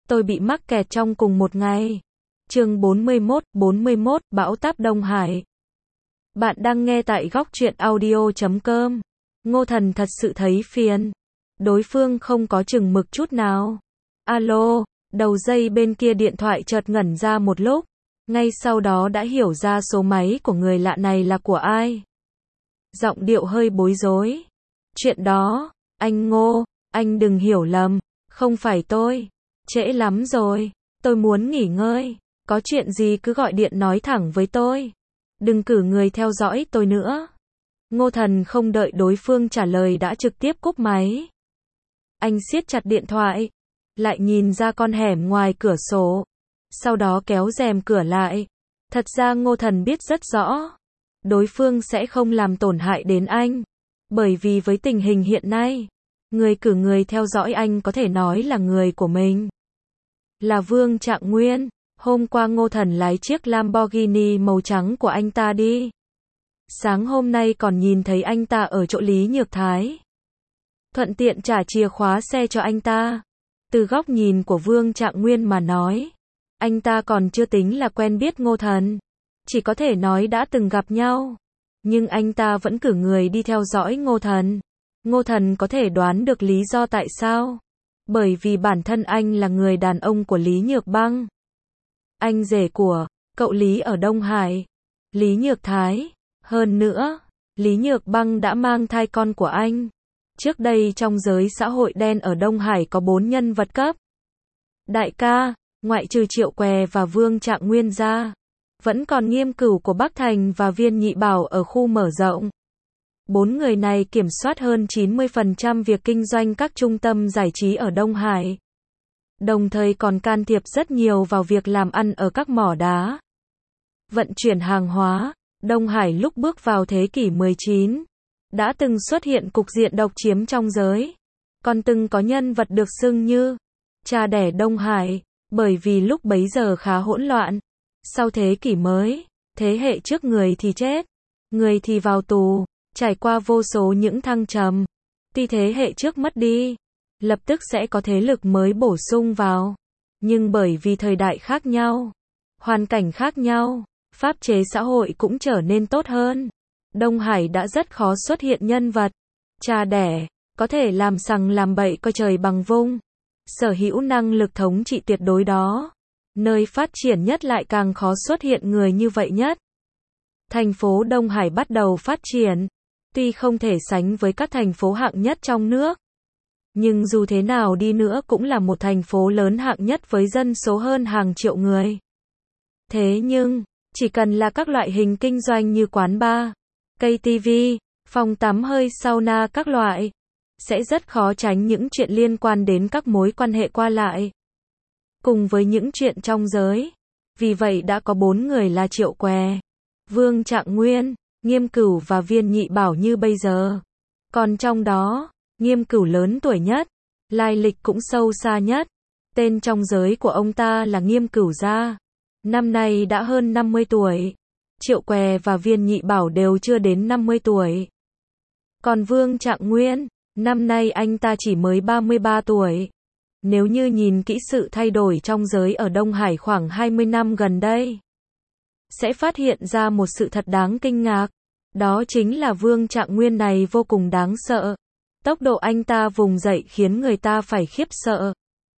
tôi bị mắc kẹt trong cùng một ngày. Chương 41, Bão táp Đông Hải. Bạn đang nghe tại góc truyện audio.com. Ngô Thần thật sự thấy phiền. Đối phương không có chừng mực chút nào. Alo, đầu dây bên kia điện thoại chợt ngẩn ra một lúc. Ngay sau đó đã hiểu ra số máy của người lạ này là của ai. Giọng điệu hơi bối rối. Chuyện đó, anh Ngô, anh đừng hiểu lầm, không phải tôi. Trễ lắm rồi, tôi muốn nghỉ ngơi. Có chuyện gì cứ gọi điện nói thẳng với tôi. Đừng cử người theo dõi tôi nữa. Ngô Thần không đợi đối phương trả lời đã trực tiếp cúp máy. Anh siết chặt điện thoại, lại nhìn ra con hẻm ngoài cửa sổ. Sau đó kéo rèm cửa lại. Thật ra Ngô Thần biết rất rõ, đối phương sẽ không làm tổn hại đến anh. Bởi vì với tình hình hiện nay, người cử người theo dõi anh có thể nói là người của mình. Là Vương Trạng Nguyên. Hôm qua Ngô Thần lái chiếc Lamborghini màu trắng của anh ta đi. Sáng hôm nay còn nhìn thấy anh ta ở chỗ Lý Nhược Thái. Thuận tiện trả chìa khóa xe cho anh ta. Từ góc nhìn của Vương Trạng Nguyên mà nói, anh ta còn chưa tính là quen biết Ngô Thần. Chỉ có thể nói đã từng gặp nhau. Nhưng anh ta vẫn cử người đi theo dõi Ngô Thần. Ngô Thần có thể đoán được lý do tại sao. Bởi vì bản thân anh là người đàn ông của Lý Nhược Băng. Anh rể của cậu Lý ở Đông Hải, Lý Nhược Thái. Hơn nữa, Lý Nhược Băng đã mang thai con của anh. Trước đây trong giới xã hội đen ở Đông Hải có 4 nhân vật cấp đại ca, ngoại trừ Triệu Què và Vương Trạng Nguyên ra, vẫn còn Nghiêm Cửu của Bắc Thành và Viên Nhị Bảo ở khu mở rộng. 4 người này kiểm soát hơn 90% việc kinh doanh các trung tâm giải trí ở Đông Hải. Đồng thời còn can thiệp rất nhiều vào việc làm ăn ở các mỏ đá, vận chuyển hàng hóa. Đông Hải lúc bước vào thế kỷ 19, đã từng xuất hiện cục diện độc chiếm trong giới. Còn từng có nhân vật được xưng như cha đẻ Đông Hải, bởi vì lúc bấy giờ khá hỗn loạn. Sau thế kỷ mới, thế hệ trước người thì chết, người thì vào tù, trải qua vô số những thăng trầm. Tuy thế hệ trước mất đi, lập tức sẽ có thế lực mới bổ sung vào. Nhưng bởi vì thời đại khác nhau, hoàn cảnh khác nhau, pháp chế xã hội cũng trở nên tốt hơn. Đông Hải đã rất khó xuất hiện nhân vật cha đẻ, có thể làm sằng làm bậy coi trời bằng vung, sở hữu năng lực thống trị tuyệt đối đó. Nơi phát triển nhất lại càng khó xuất hiện người như vậy nhất. Thành phố Đông Hải bắt đầu phát triển, tuy không thể sánh với các thành phố hạng nhất trong nước, nhưng dù thế nào đi nữa cũng là một thành phố lớn hạng nhất với dân số hơn hàng triệu người. Thế nhưng, chỉ cần là các loại hình kinh doanh như quán bar, cây tivi, phòng tắm hơi sauna các loại, sẽ rất khó tránh những chuyện liên quan đến các mối quan hệ qua lại, cùng với những chuyện trong giới. Vì vậy đã có 4 người là Triệu Què, Vương Trạng Nguyên, Nghiêm Cửu và Viên Nhị Bảo như bây giờ. Còn trong đó, Nghiêm Cửu lớn tuổi nhất, lai lịch cũng sâu xa nhất. Tên trong giới của ông ta là Nghiêm Cửu Gia. Năm nay đã hơn 50 tuổi. Triệu Què và Viên Nhị Bảo đều chưa đến 50 tuổi. Còn Vương Trạng Nguyên, năm nay anh ta chỉ mới 33 tuổi. Nếu như nhìn kỹ sự thay đổi trong giới ở Đông Hải khoảng 20 năm gần đây, sẽ phát hiện ra một sự thật đáng kinh ngạc. Đó chính là Vương Trạng Nguyên này vô cùng đáng sợ. Tốc độ anh ta vùng dậy khiến người ta phải khiếp sợ.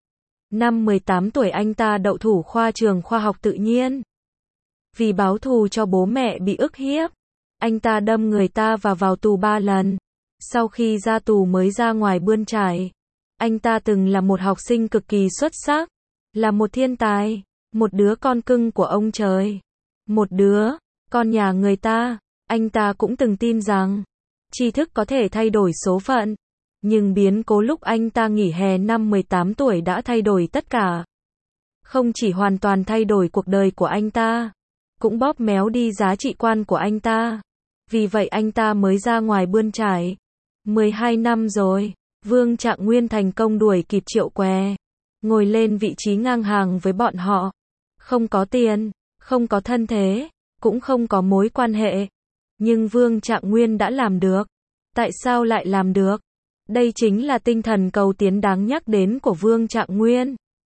Năm 18 tuổi anh ta đậu thủ khoa trường khoa học tự nhiên. Vì báo thù cho bố mẹ bị ức hiếp, anh ta đâm người ta và vào tù 3 lần. Sau khi ra tù mới ra ngoài bươn chải. Anh ta từng là một học sinh cực kỳ xuất sắc, là một thiên tài, một đứa con cưng của ông trời, một đứa con nhà người ta. Anh ta cũng từng tin rằng tri thức có thể thay đổi số phận. Nhưng biến cố lúc anh ta nghỉ hè năm 18 tuổi đã thay đổi tất cả. Không chỉ hoàn toàn thay đổi cuộc đời của anh ta, cũng bóp méo đi giá trị quan của anh ta. Vì vậy anh ta mới ra ngoài bươn chải. 12 năm rồi, Vương Trạng Nguyên thành công đuổi kịp Triệu Què, ngồi lên vị trí ngang hàng với bọn họ. Không có tiền, không có thân thế, cũng không có mối quan hệ. Nhưng Vương Trạng Nguyên đã làm được. Tại sao lại làm được? Đây chính là tinh thần cầu tiến đáng nhắc đến của Vương Trạng Nguyên.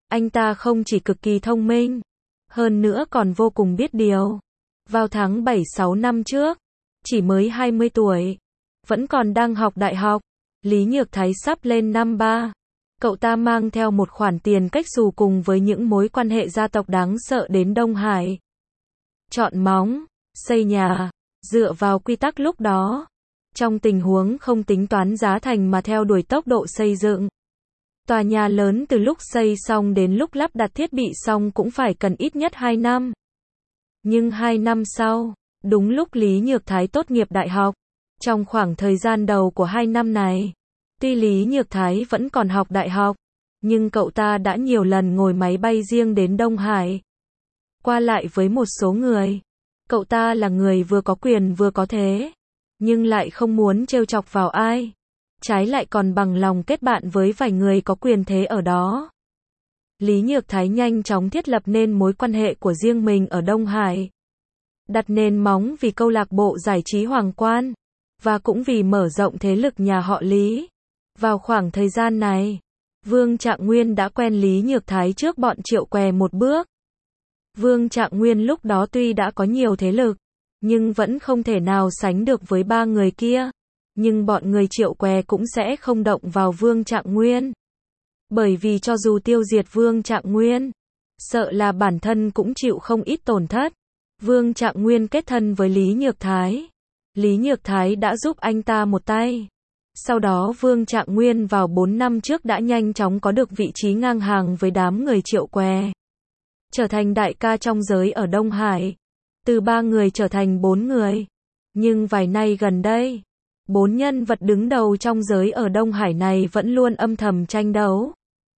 Anh ta không chỉ cực kỳ thông minh, hơn nữa còn vô cùng biết điều. Vào tháng 7-6 năm trước, chỉ mới 20 tuổi, vẫn còn đang học đại học, Lý Nhược Thái sắp lên năm 3. Cậu ta mang theo một khoản tiền cách xù cùng với những mối quan hệ gia tộc đáng sợ đến Đông Hải. Chọn móng, xây nhà, dựa vào quy tắc lúc đó. Trong tình huống không tính toán giá thành mà theo đuổi tốc độ xây dựng. Tòa nhà lớn từ lúc xây xong đến lúc lắp đặt thiết bị xong cũng phải cần ít nhất 2 năm. Nhưng 2 năm sau, đúng lúc Lý Nhược Thái tốt nghiệp đại học, trong khoảng thời gian đầu của 2 năm này, tuy Lý Nhược Thái vẫn còn học đại học, nhưng cậu ta đã nhiều lần ngồi máy bay riêng đến Đông Hải. Qua lại với một số người. Cậu ta là người vừa có quyền vừa có thế, nhưng lại không muốn trêu chọc vào ai. Trái lại còn bằng lòng kết bạn với vài người có quyền thế ở đó. Lý Nhược Thái nhanh chóng thiết lập nên mối quan hệ của riêng mình ở Đông Hải. Đặt nền móng vì câu lạc bộ giải trí Hoàng Quan, và cũng vì mở rộng thế lực nhà họ Lý. Vào khoảng thời gian này, Vương Trạng Nguyên đã quen Lý Nhược Thái trước bọn Triệu Què một bước. Vương Trạng Nguyên lúc đó tuy đã có nhiều thế lực, nhưng vẫn không thể nào sánh được với ba người kia. Nhưng bọn người Triệu Què cũng sẽ không động vào Vương Trạng Nguyên. Bởi vì cho dù tiêu diệt Vương Trạng Nguyên, sợ là bản thân cũng chịu không ít tổn thất. Vương Trạng Nguyên kết thân với Lý Nhược Thái. Lý Nhược Thái đã giúp anh ta một tay. Sau đó Vương Trạng Nguyên vào 4 năm trước đã nhanh chóng có được vị trí ngang hàng với đám người Triệu Què. Trở thành đại ca trong giới ở Đông Hải. Từ 3 người trở thành 4 người. Nhưng vài năm gần đây, 4 nhân vật đứng đầu trong giới ở Đông Hải này vẫn luôn âm thầm tranh đấu.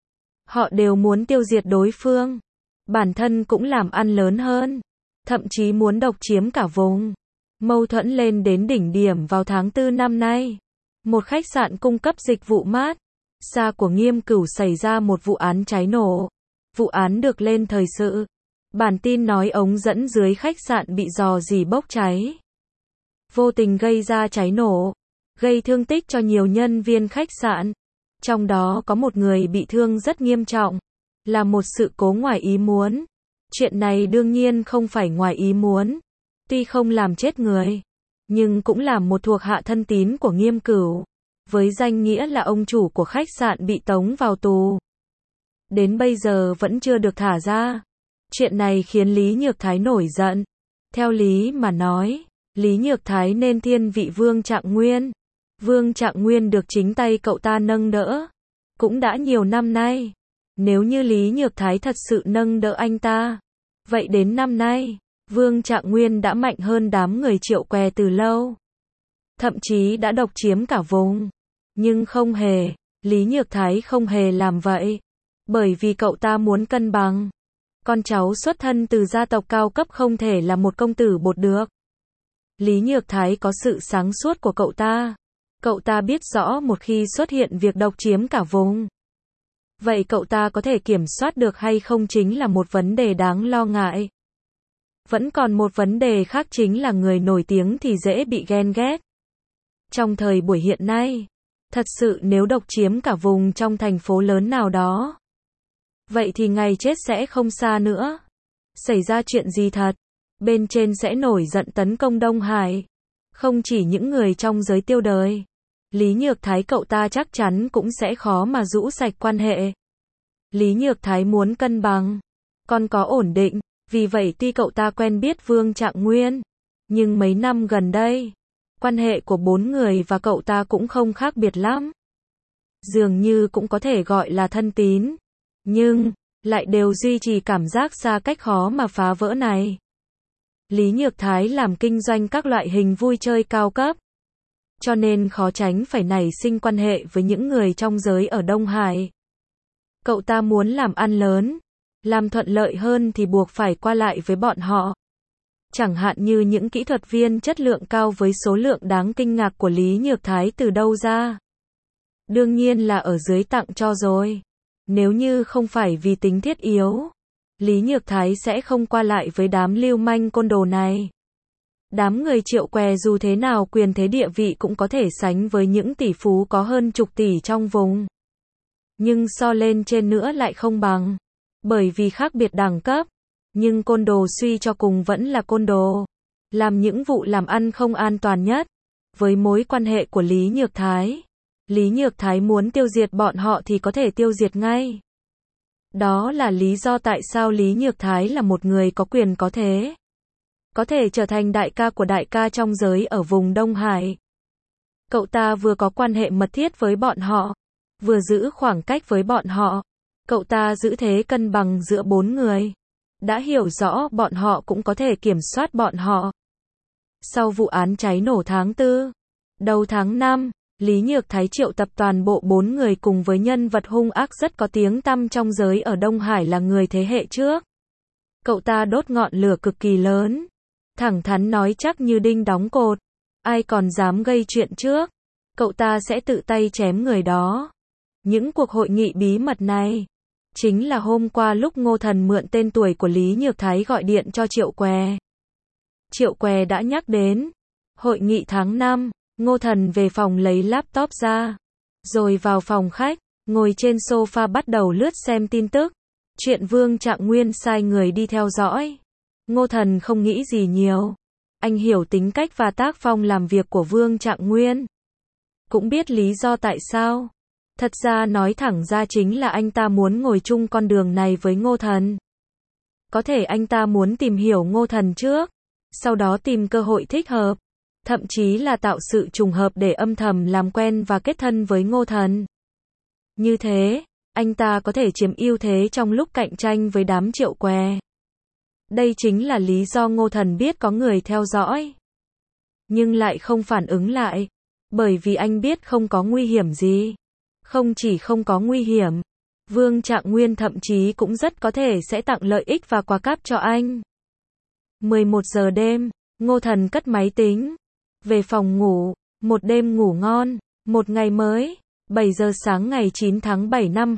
Họ đều muốn tiêu diệt đối phương. Bản thân cũng làm ăn lớn hơn. Thậm chí muốn độc chiếm cả vùng. Mâu thuẫn lên đến đỉnh điểm vào tháng 4 năm nay. Một khách sạn cung cấp dịch vụ mát xa của Nghiêm Cửu xảy ra một vụ án cháy nổ. Vụ án được lên thời sự. Bản tin nói ống dẫn dưới khách sạn bị rò rỉ bốc cháy. Vô tình gây ra cháy nổ, gây thương tích cho nhiều nhân viên khách sạn. Trong đó có một người bị thương rất nghiêm trọng, là một sự cố ngoài ý muốn. Chuyện này đương nhiên không phải ngoài ý muốn, tuy không làm chết người, nhưng cũng làm một thuộc hạ thân tín của Nghiêm Cửu, với danh nghĩa là ông chủ của khách sạn bị tống vào tù. Đến bây giờ vẫn chưa được thả ra. Chuyện này khiến Lý Nhược Thái nổi giận. Theo lý mà nói, Lý Nhược Thái nên thiên vị Vương Trạng Nguyên. Vương Trạng Nguyên được chính tay cậu ta nâng đỡ. Cũng đã nhiều năm nay. Nếu như Lý Nhược Thái thật sự nâng đỡ anh ta, vậy đến năm nay, Vương Trạng Nguyên đã mạnh hơn đám người Triệu Què từ lâu. Thậm chí đã độc chiếm cả vùng. Nhưng không hề, Lý Nhược Thái không hề làm vậy. Bởi vì cậu ta muốn cân bằng. Con cháu xuất thân từ gia tộc cao cấp không thể là một công tử bột được. Lý Nhược Thái có sự sáng suốt của cậu ta. Cậu ta biết rõ một khi xuất hiện việc độc chiếm cả vùng, vậy cậu ta có thể kiểm soát được hay không chính là một vấn đề đáng lo ngại. Vẫn còn một vấn đề khác chính là người nổi tiếng thì dễ bị ghen ghét. Trong thời buổi hiện nay, thật sự nếu độc chiếm cả vùng trong thành phố lớn nào đó, vậy thì ngày chết sẽ không xa nữa. Xảy ra chuyện gì thật, bên trên sẽ nổi giận tấn công Đông Hải. Không chỉ những người trong giới tiêu đời, Lý Nhược Thái cậu ta chắc chắn cũng sẽ khó mà rũ sạch quan hệ. Lý Nhược Thái muốn cân bằng, còn có ổn định, vì vậy tuy cậu ta quen biết Vương Trạng Nguyên, nhưng mấy năm gần đây, quan hệ của 4 người và cậu ta cũng không khác biệt lắm. Dường như cũng có thể gọi là thân tín, nhưng lại đều duy trì cảm giác xa cách khó mà phá vỡ này. Lý Nhược Thái làm kinh doanh các loại hình vui chơi cao cấp, cho nên khó tránh phải nảy sinh quan hệ với những người trong giới ở Đông Hải. Cậu ta muốn làm ăn lớn, làm thuận lợi hơn thì buộc phải qua lại với bọn họ. Chẳng hạn như những kỹ thuật viên chất lượng cao với số lượng đáng kinh ngạc của Lý Nhược Thái từ đâu ra. Đương nhiên là ở dưới tặng cho rồi. Nếu như không phải vì tính thiết yếu, Lý Nhược Thái sẽ không qua lại với đám lưu manh côn đồ này. Đám người Triệu Què dù thế nào quyền thế địa vị cũng có thể sánh với những tỷ phú có hơn chục tỷ trong vùng. Nhưng so lên trên nữa lại không bằng. Bởi vì khác biệt đẳng cấp, nhưng côn đồ suy cho cùng vẫn là côn đồ. Làm những vụ làm ăn không an toàn nhất. Với mối quan hệ của Lý Nhược Thái, Lý Nhược Thái muốn tiêu diệt bọn họ thì có thể tiêu diệt ngay. Đó là lý do tại sao Lý Nhược Thái là một người có quyền có thế. Có thể trở thành đại ca của đại ca trong giới ở vùng Đông Hải. Cậu ta vừa có quan hệ mật thiết với bọn họ, vừa giữ khoảng cách với bọn họ. Cậu ta giữ thế cân bằng giữa bốn người. Đã hiểu rõ bọn họ cũng có thể kiểm soát bọn họ. Sau vụ án cháy nổ tháng 4, đầu tháng 5, Lý Nhược Thái triệu tập toàn bộ 4 người cùng với nhân vật hung ác rất có tiếng tăm trong giới ở Đông Hải là người thế hệ trước. Cậu ta đốt ngọn lửa cực kỳ lớn, thẳng thắn nói chắc như đinh đóng cột, ai còn dám gây chuyện trước, cậu ta sẽ tự tay chém người đó. Những cuộc hội nghị bí mật này, chính là hôm qua lúc Ngô Thần mượn tên tuổi của Lý Nhược Thái gọi điện cho Triệu Què. Triệu Què đã nhắc đến hội nghị tháng 5, Ngô Thần về phòng lấy laptop ra, rồi vào phòng khách, ngồi trên sofa bắt đầu lướt xem tin tức. Chuyện Vương Trạng Nguyên sai người đi theo dõi. Ngô Thần không nghĩ gì nhiều. Anh hiểu tính cách và tác phong làm việc của Vương Trạng Nguyên. Cũng biết lý do tại sao. Thật ra nói thẳng ra chính là anh ta muốn ngồi chung con đường này với Ngô Thần. Có thể anh ta muốn tìm hiểu Ngô Thần trước, sau đó tìm cơ hội thích hợp, thậm chí là tạo sự trùng hợp để âm thầm làm quen và kết thân với Ngô Thần. Như thế, anh ta có thể chiếm ưu thế trong lúc cạnh tranh với đám Triệu Què. Đây chính là lý do Ngô Thần biết có người theo dõi, nhưng lại không phản ứng lại, bởi vì anh biết không có nguy hiểm gì. Không chỉ không có nguy hiểm, Vương Trạng Nguyên thậm chí cũng rất có thể sẽ tặng lợi ích và quà cáp cho anh. 11 giờ đêm, Ngô Thần cất máy tính, về phòng ngủ, một đêm ngủ ngon, một ngày mới, 7 giờ sáng ngày 9 tháng 7 năm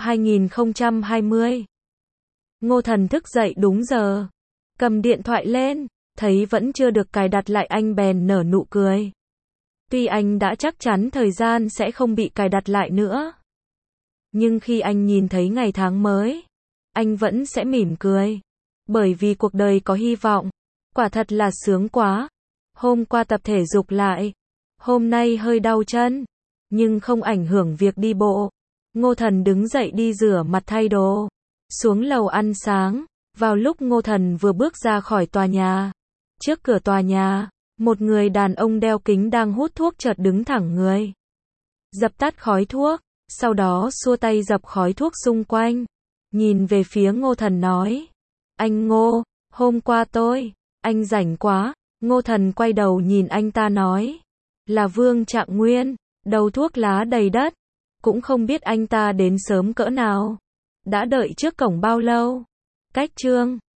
2020. Ngô Thần thức dậy đúng giờ, cầm điện thoại lên, thấy vẫn chưa được cài đặt lại anh bèn nở nụ cười. Tuy anh đã chắc chắn thời gian sẽ không bị cài đặt lại nữa, nhưng khi anh nhìn thấy ngày tháng mới, anh vẫn sẽ mỉm cười, bởi vì cuộc đời có hy vọng. Quả thật là sướng quá. Hôm qua tập thể dục lại, hôm nay hơi đau chân, nhưng không ảnh hưởng việc đi bộ. Ngô Thần đứng dậy đi rửa mặt thay đồ, xuống lầu ăn sáng. Vào lúc Ngô Thần vừa bước ra khỏi tòa nhà, trước cửa tòa nhà, một người đàn ông đeo kính đang hút thuốc chợt đứng thẳng người, dập tắt khói thuốc, sau đó xua tay dập khói thuốc xung quanh, nhìn về phía Ngô Thần nói: "Anh Ngô, hôm qua anh rảnh quá." Ngô Thần quay đầu nhìn anh ta nói: "Là Vương Trạng Nguyên." Đầu thuốc lá đầy đất, cũng không biết anh ta đến sớm cỡ nào, đã đợi trước cổng bao lâu. Cách chương